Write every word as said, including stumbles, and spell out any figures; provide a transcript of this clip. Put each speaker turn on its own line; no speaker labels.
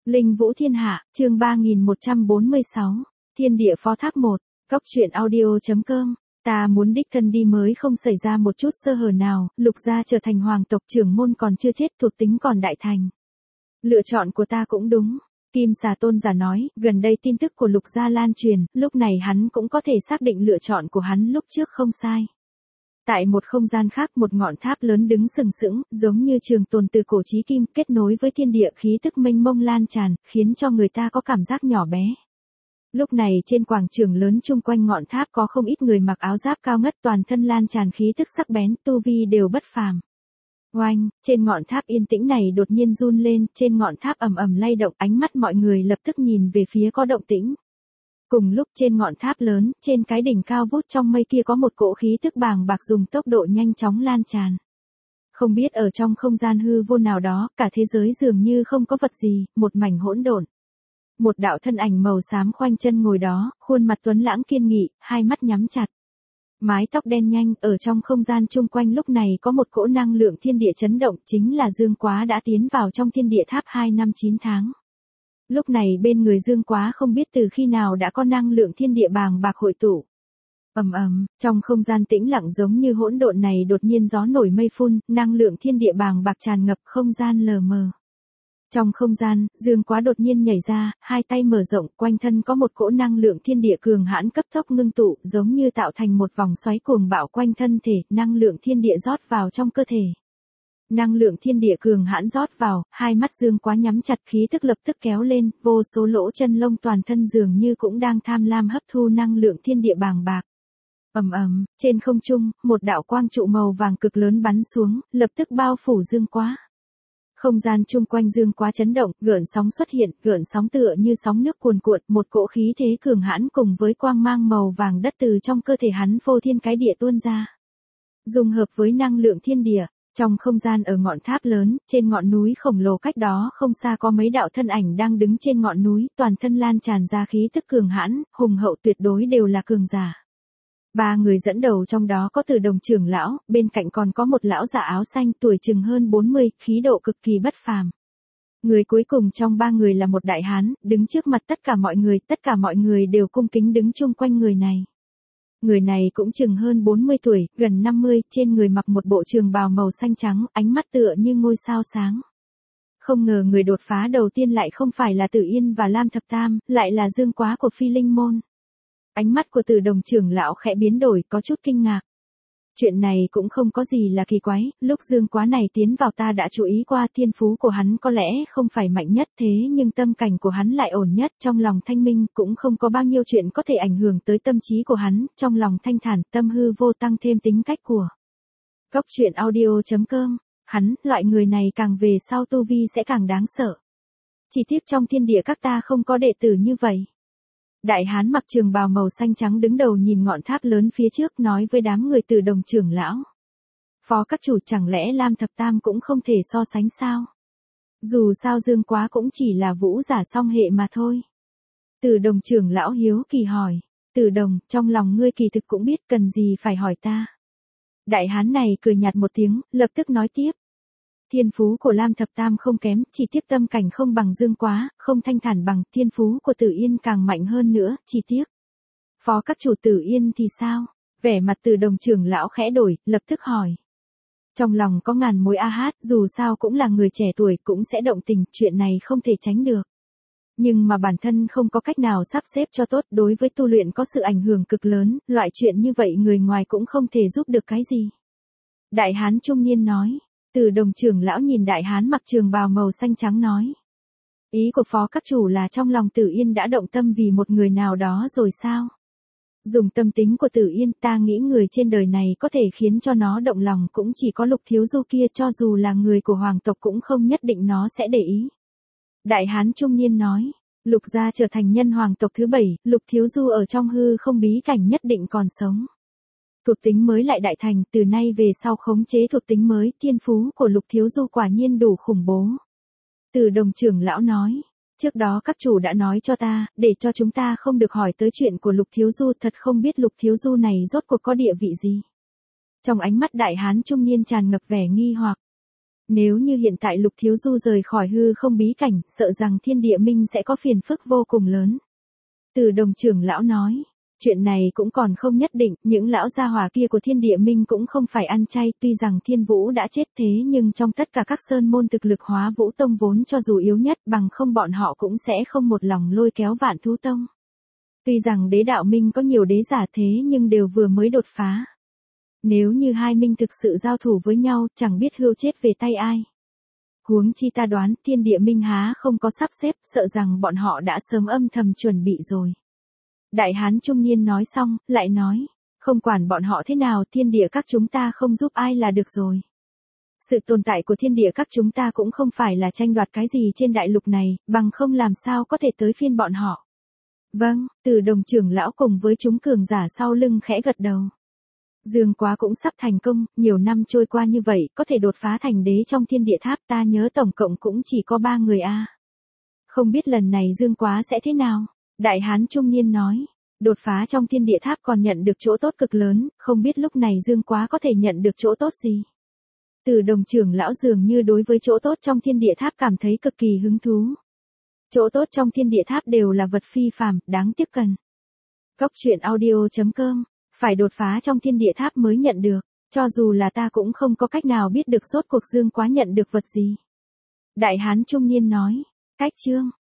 Linh Vũ Thiên Hạ, chương ba nghìn một trăm bốn mươi sáu, Thiên Địa Phó Thác một, Cốc truyện audio.com, ta muốn đích thân đi mới không xảy ra một chút sơ hở nào, Lục gia trở thành hoàng tộc trưởng môn còn chưa chết thuộc tính còn đại thành. Lựa chọn của ta cũng đúng. Kim Xà Tôn giả nói, gần đây tin tức của Lục gia lan truyền, lúc này hắn cũng có thể xác định lựa chọn của hắn lúc trước không sai. Tại một không gian khác một ngọn tháp lớn đứng sừng sững, giống như trường tồn từ cổ chí kim, kết nối với thiên địa khí tức mênh mông lan tràn, khiến cho người ta có cảm giác nhỏ bé. Lúc này trên quảng trường lớn chung quanh ngọn tháp có không ít người mặc áo giáp cao ngất toàn thân lan tràn khí tức sắc bén, tu vi đều bất phàm. Oanh, trên ngọn tháp yên tĩnh này đột nhiên run lên, trên ngọn tháp ầm ầm lay động, ánh mắt mọi người lập tức nhìn về phía có động tĩnh. Cùng lúc trên ngọn tháp lớn, trên cái đỉnh cao vút trong mây kia có một cỗ khí tức bàng bạc dùng tốc độ nhanh chóng lan tràn. Không biết ở trong không gian hư vô nào đó, cả thế giới dường như không có vật gì, một mảnh hỗn độn. Một đạo thân ảnh màu xám khoanh chân ngồi đó, khuôn mặt tuấn lãng kiên nghị, hai mắt nhắm chặt. Mái tóc đen nhanh, ở trong không gian chung quanh lúc này có một cỗ năng lượng thiên địa chấn động, chính là Dương Quá đã tiến vào trong thiên địa tháp hai năm chín tháng. Lúc này bên người Dương Quá không biết từ khi nào đã có năng lượng thiên địa bàng bạc hội tụ. Ầm ầm, trong không gian tĩnh lặng giống như hỗn độn này đột nhiên gió nổi mây phun, năng lượng thiên địa bàng bạc tràn ngập không gian lờ mờ. Trong không gian, Dương Quá đột nhiên nhảy ra, hai tay mở rộng, quanh thân có một cỗ năng lượng thiên địa cường hãn cấp tốc ngưng tụ, giống như tạo thành một vòng xoáy cuồng bạo quanh thân thể, năng lượng thiên địa rót vào trong cơ thể. Năng lượng thiên địa cường hãn rót vào, hai mắt Dương Quá nhắm chặt, khí tức lập tức kéo lên, vô số lỗ chân lông toàn thân dường như cũng đang tham lam hấp thu năng lượng thiên địa bàng bạc. Ầm ầm, trên không trung, một đạo quang trụ màu vàng cực lớn bắn xuống, lập tức bao phủ Dương Quá. Không gian chung quanh Dương Quá chấn động, gợn sóng xuất hiện, gợn sóng tựa như sóng nước cuồn cuộn, một cỗ khí thế cường hãn cùng với quang mang màu vàng đất từ trong cơ thể hắn phô thiên cái địa tuôn ra. Dung hợp với năng lượng thiên địa, trong không gian ở ngọn tháp lớn, trên ngọn núi khổng lồ cách đó không xa có mấy đạo thân ảnh đang đứng trên ngọn núi, toàn thân lan tràn ra khí tức cường hãn, hùng hậu tuyệt đối đều là cường giả. Ba người dẫn đầu trong đó có Từ Đồng trưởng lão, bên cạnh còn có một lão giả áo xanh tuổi chừng hơn bốn mươi, khí độ cực kỳ bất phàm. Người cuối cùng trong ba người là một đại hán, đứng trước mặt tất cả mọi người, tất cả mọi người đều cung kính đứng chung quanh người này. Người này cũng chừng hơn bốn mươi tuổi, gần năm mươi, trên người mặc một bộ trường bào màu xanh trắng, ánh mắt tựa như ngôi sao sáng. Không ngờ người đột phá đầu tiên lại không phải là Tử Yên và Lam Thập Tam, lại là Dương Quá của Phi Linh Môn. Ánh mắt của Từ Đồng trưởng lão khẽ biến đổi, có chút kinh ngạc. Chuyện này cũng không có gì là kỳ quái, lúc Dương Quá này tiến vào ta đã chú ý qua, thiên phú của hắn có lẽ không phải mạnh nhất thế nhưng tâm cảnh của hắn lại ổn nhất, trong lòng thanh minh, cũng không có bao nhiêu chuyện có thể ảnh hưởng tới tâm trí của hắn, trong lòng thanh thản, tâm hư vô tăng thêm tính cách của. Cốc truyện audio.com, hắn, loại người này càng về sau tu vi sẽ càng đáng sợ. Chỉ tiếc trong thiên địa các ta không có đệ tử như vậy. Đại hán mặc trường bào màu xanh trắng đứng đầu nhìn ngọn tháp lớn phía trước nói với đám người Từ Đồng trưởng lão. Phó các chủ chẳng lẽ Lam Thập Tam cũng không thể so sánh sao? Dù sao Dương Quá cũng chỉ là vũ giả song hệ mà thôi. Từ Đồng trưởng lão hiếu kỳ hỏi. Từ Đồng, trong lòng ngươi kỳ thực cũng biết cần gì phải hỏi ta. Đại hán này cười nhạt một tiếng, lập tức nói tiếp. Thiên phú của Lam Thập Tam không kém, chỉ tiếc tâm cảnh không bằng Dương Quá, không thanh thản bằng, thiên phú của Tử Yên càng mạnh hơn nữa, chỉ tiếc. Phó các chủ Tử Yên thì sao? Vẻ mặt Từ Đồng trưởng lão khẽ đổi, lập tức hỏi. Trong lòng có ngàn mối a hát, dù sao cũng là người trẻ tuổi cũng sẽ động tình, chuyện này không thể tránh được. Nhưng mà bản thân không có cách nào sắp xếp cho tốt, đối với tu luyện có sự ảnh hưởng cực lớn, loại chuyện như vậy người ngoài cũng không thể giúp được cái gì. Đại hán trung niên nói. Từ Đồng trưởng lão nhìn đại hán mặc trường bào màu xanh trắng nói. Ý của phó các chủ là trong lòng Tử Yên đã động tâm vì một người nào đó rồi sao? Dùng tâm tính của Tử Yên ta nghĩ người trên đời này có thể khiến cho nó động lòng cũng chỉ có Lục Thiếu Du kia, cho dù là người của hoàng tộc cũng không nhất định nó sẽ để ý. Đại hán trung niên nói. Lục gia trở thành nhân hoàng tộc thứ bảy, Lục Thiếu Du ở trong hư không bí cảnh nhất định còn sống. Thuộc tính mới lại đại thành, từ nay về sau khống chế thuộc tính mới, thiên phú của Lục Thiếu Du quả nhiên đủ khủng bố. Từ Đồng trưởng lão nói, trước đó các chủ đã nói cho ta, để cho chúng ta không được hỏi tới chuyện của Lục Thiếu Du, thật không biết Lục Thiếu Du này rốt cuộc có địa vị gì. Trong ánh mắt đại hán trung niên tràn ngập vẻ nghi hoặc. Nếu như hiện tại Lục Thiếu Du rời khỏi hư không bí cảnh, sợ rằng thiên địa minh sẽ có phiền phức vô cùng lớn. Từ Đồng trưởng lão nói, chuyện này cũng còn không nhất định, những lão gia hỏa kia của thiên địa minh cũng không phải ăn chay, tuy rằng Thiên Vũ đã chết thế nhưng trong tất cả các sơn môn thực lực Hóa Vũ Tông vốn cho dù yếu nhất bằng không bọn họ cũng sẽ không một lòng lôi kéo Vạn Thú Tông. Tuy rằng đế đạo minh có nhiều đế giả thế nhưng đều vừa mới đột phá. Nếu như hai minh thực sự giao thủ với nhau, chẳng biết hươu chết về tay ai. Huống chi ta đoán thiên địa minh há không có sắp xếp, sợ rằng bọn họ đã sớm âm thầm chuẩn bị rồi. Đại hán trung niên nói xong, lại nói, không quản bọn họ thế nào, thiên địa các chúng ta không giúp ai là được rồi. Sự tồn tại của thiên địa các chúng ta cũng không phải là tranh đoạt cái gì trên đại lục này, bằng không làm sao có thể tới phiên bọn họ. Vâng, Từ Đồng trưởng lão cùng với chúng cường giả sau lưng khẽ gật đầu. Dương Quá cũng sắp thành công, nhiều năm trôi qua như vậy, có thể đột phá thành đế trong thiên địa tháp, ta nhớ tổng cộng cũng chỉ có ba người a. Không biết lần này Dương Quá sẽ thế nào? Đại hán trung niên nói, đột phá trong thiên địa tháp còn nhận được chỗ tốt cực lớn, không biết lúc này Dương Quá có thể nhận được chỗ tốt gì? Từ Đồng trưởng lão dường như đối với chỗ tốt trong thiên địa tháp cảm thấy cực kỳ hứng thú. Chỗ tốt trong thiên địa tháp đều là vật phi phàm, đáng tiếp cận. Góc truyện audio chấm com, phải đột phá trong thiên địa tháp mới nhận được, cho dù là ta cũng không có cách nào biết được rốt cuộc Dương Quá nhận được vật gì. Đại hán trung niên nói, cách chương.